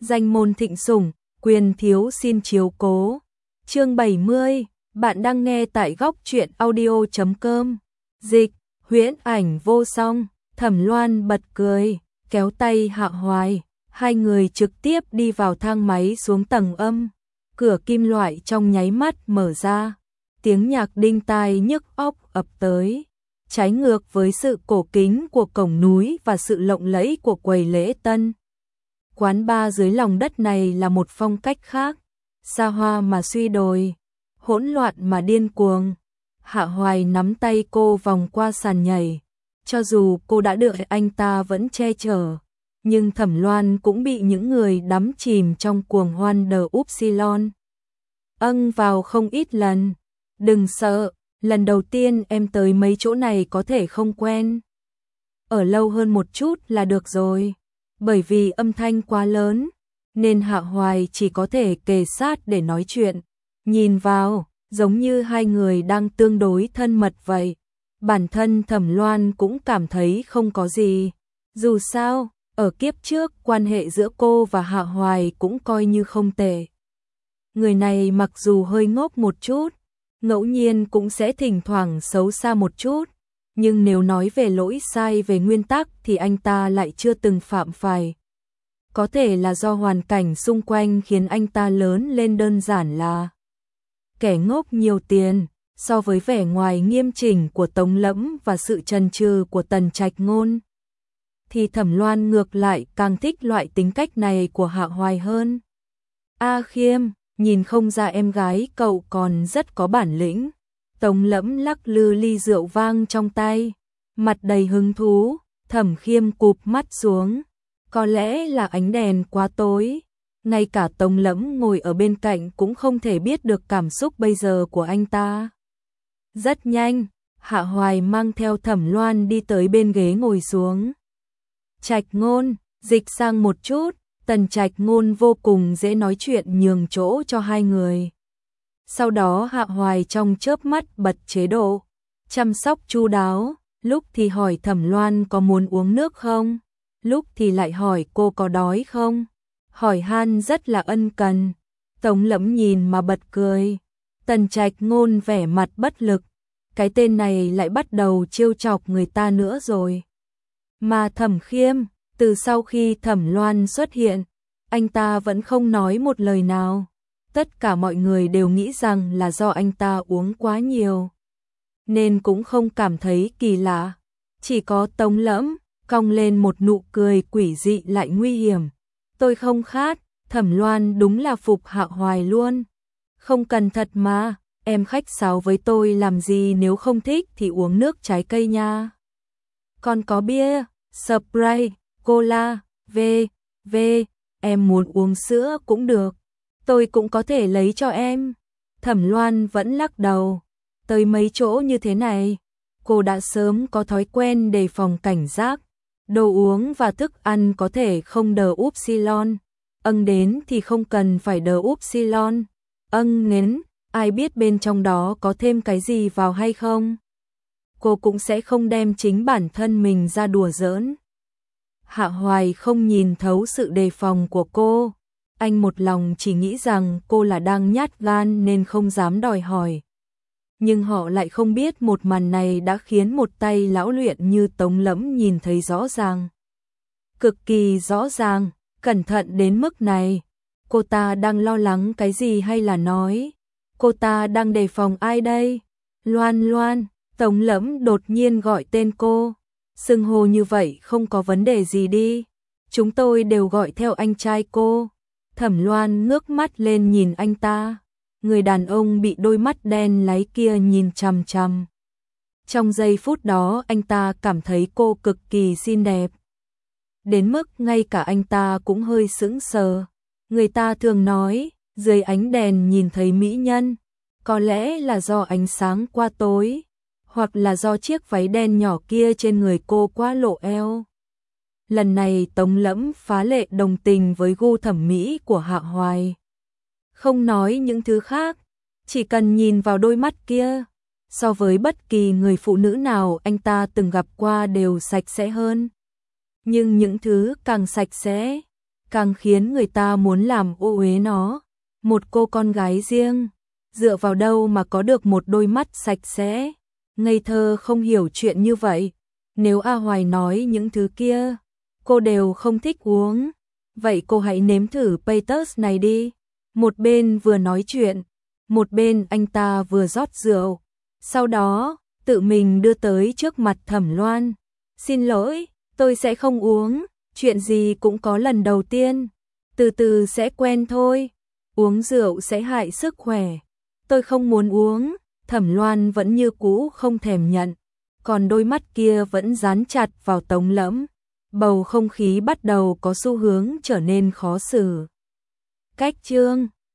danh môn thịnh sủng, quyền thiếu xin chiếu cố. Chương 70, bạn đang nghe tại góc truyện audio.com. Dịch, huyễn ảnh vô song, Thẩm Loan bật cười, kéo tay Hạ Hoài, hai người trực tiếp đi vào thang máy xuống tầng âm. Cửa kim loại trong nháy mắt mở ra, tiếng nhạc đinh tai nhức óc ập tới, trái ngược với sự cổ kính của cổng núi và sự lộng lẫy của quầy lễ tân. Quán bar dưới lòng đất này là một phong cách khác, xa hoa mà suy đồi, hỗn loạn mà điên cuồng. Hạ Hoài nắm tay cô vòng qua sàn nhảy, cho dù cô đã được anh ta vẫn che chở, nhưng Thẩm Loan cũng bị những người đắm chìm trong cuồng hoan đờ upsilon vào không ít lần. Đừng sợ, lần đầu tiên em tới mấy chỗ này có thể không quen. Ở lâu hơn một chút là được rồi. Bởi vì âm thanh quá lớn, nên Hạ Hoài chỉ có thể kề sát để nói chuyện. Nhìn vào, giống như hai người đang tương đối thân mật vậy. Bản thân Thẩm Loan cũng cảm thấy không có gì. Dù sao, ở kiếp trước quan hệ giữa cô và Hạ Hoài cũng coi như không tệ. Người này mặc dù hơi ngốc một chút, ngẫu nhiên cũng sẽ thỉnh thoảng xấu xa một chút, nhưng nếu nói về lỗi sai về nguyên tắc thì anh ta lại chưa từng phạm phải. Có thể là do hoàn cảnh xung quanh khiến anh ta lớn lên đơn giản là kẻ ngốc nhiều tiền, so với vẻ ngoài nghiêm chỉnh của Tống Lẫm và sự chần chừ của Tần Trạch Ngôn, thì Thẩm Loan ngược lại càng thích loại tính cách này của Hạ Hoài hơn. A Khiêm, nhìn không ra em gái cậu còn rất có bản lĩnh. Tống Lẫm lắc lư ly rượu vang trong tay, mặt đầy hứng thú. Thẩm Khiêm cụp mắt xuống, có lẽ là ánh đèn quá tối, ngay cả Tống Lẫm ngồi ở bên cạnh cũng không thể biết được cảm xúc bây giờ của anh ta. Rất nhanh, Hạ Hoài mang theo Thẩm Loan đi tới bên ghế ngồi xuống. Trạch Ngôn, dịch sang một chút. Tần Trạch Ngôn vô cùng dễ nói chuyện nhường chỗ cho hai người. Sau đó Hạ Hoài trong chớp mắt bật chế độ chăm sóc chu đáo, lúc thì hỏi Thẩm Loan có muốn uống nước không, lúc thì lại hỏi cô có đói không. Hỏi han rất là ân cần. Tống Lẫm nhìn mà bật cười. Tần Trạch Ngôn vẻ mặt bất lực, cái tên này lại bắt đầu trêu chọc người ta nữa rồi. Mà Thẩm Khiêm, từ sau khi Thẩm Loan xuất hiện, anh ta vẫn không nói một lời nào. Tất cả mọi người đều nghĩ rằng là do anh ta uống quá nhiều, nên cũng không cảm thấy kỳ lạ. Chỉ có Tống Lẫm cong lên một nụ cười quỷ dị lại nguy hiểm. Tôi không khát. Thẩm Loan đúng là phục Hạ Hoài luôn. Không cần thật mà, em khách sáo với tôi làm gì, nếu không thích thì uống nước trái cây nha. Còn có bia, Sprite, cola, em muốn uống sữa cũng được, tôi cũng có thể lấy cho em. Thẩm Loan vẫn lắc đầu. Tới mấy chỗ như thế này, cô đã sớm có thói quen đề phòng cảnh giác. Đồ uống và thức ăn có thể không đờ upsilon, đến thì không cần phải đờ upsilon, nến, ai biết bên trong đó có thêm cái gì vào hay không. Cô cũng sẽ không đem chính bản thân mình ra đùa giỡn. Hạ Hoài không nhìn thấu sự đề phòng của cô, anh một lòng chỉ nghĩ rằng cô là đang nhát gan nên không dám đòi hỏi. Nhưng họ lại không biết một màn này đã khiến một tay lão luyện như Tống Lẫm nhìn thấy rõ ràng. Cực kỳ rõ ràng, cẩn thận đến mức này. Cô ta đang lo lắng cái gì hay là nói? Cô ta đang đề phòng ai đây? Loan, Tống Lẫm đột nhiên gọi tên cô. Xưng hô như vậy không có vấn đề gì đi. Chúng tôi đều gọi theo anh trai cô. Thẩm Loan ngước mắt lên nhìn anh ta. Người đàn ông bị đôi mắt đen láy kia nhìn chằm chằm. Trong giây phút đó anh ta cảm thấy cô cực kỳ xinh đẹp. Đến mức ngay cả anh ta cũng hơi sững sờ. Người ta thường nói, dưới ánh đèn nhìn thấy mỹ nhân. Có lẽ là do ánh sáng quá tối, hoặc là do chiếc váy đen nhỏ kia trên người cô quá lộ eo. Lần này Tống Lẫm phá lệ đồng tình với gu thẩm mỹ của Hạ Hoài. Không nói những thứ khác, chỉ cần nhìn vào đôi mắt kia, so với bất kỳ người phụ nữ nào anh ta từng gặp qua đều sạch sẽ hơn. Nhưng những thứ càng sạch sẽ, càng khiến người ta muốn làm ô uế nó. Một cô con gái riêng, dựa vào đâu mà có được một đôi mắt sạch sẽ, ngây thơ không hiểu chuyện như vậy. Nếu A Hoài nói những thứ kia, cô đều không thích uống, vậy cô hãy nếm thử Paytus này đi. Một bên vừa nói chuyện, một bên anh ta vừa rót rượu, sau đó tự mình đưa tới trước mặt Thẩm Loan. Xin lỗi, tôi sẽ không uống, chuyện gì cũng có lần đầu tiên, từ từ sẽ quen thôi, uống rượu sẽ hại sức khỏe. Tôi không muốn uống, Thẩm Loan vẫn như cũ không thèm nhận, còn đôi mắt kia vẫn dán chặt vào Tống Lẫm. Bầu không khí bắt đầu có xu hướng trở nên khó xử. Cách Chương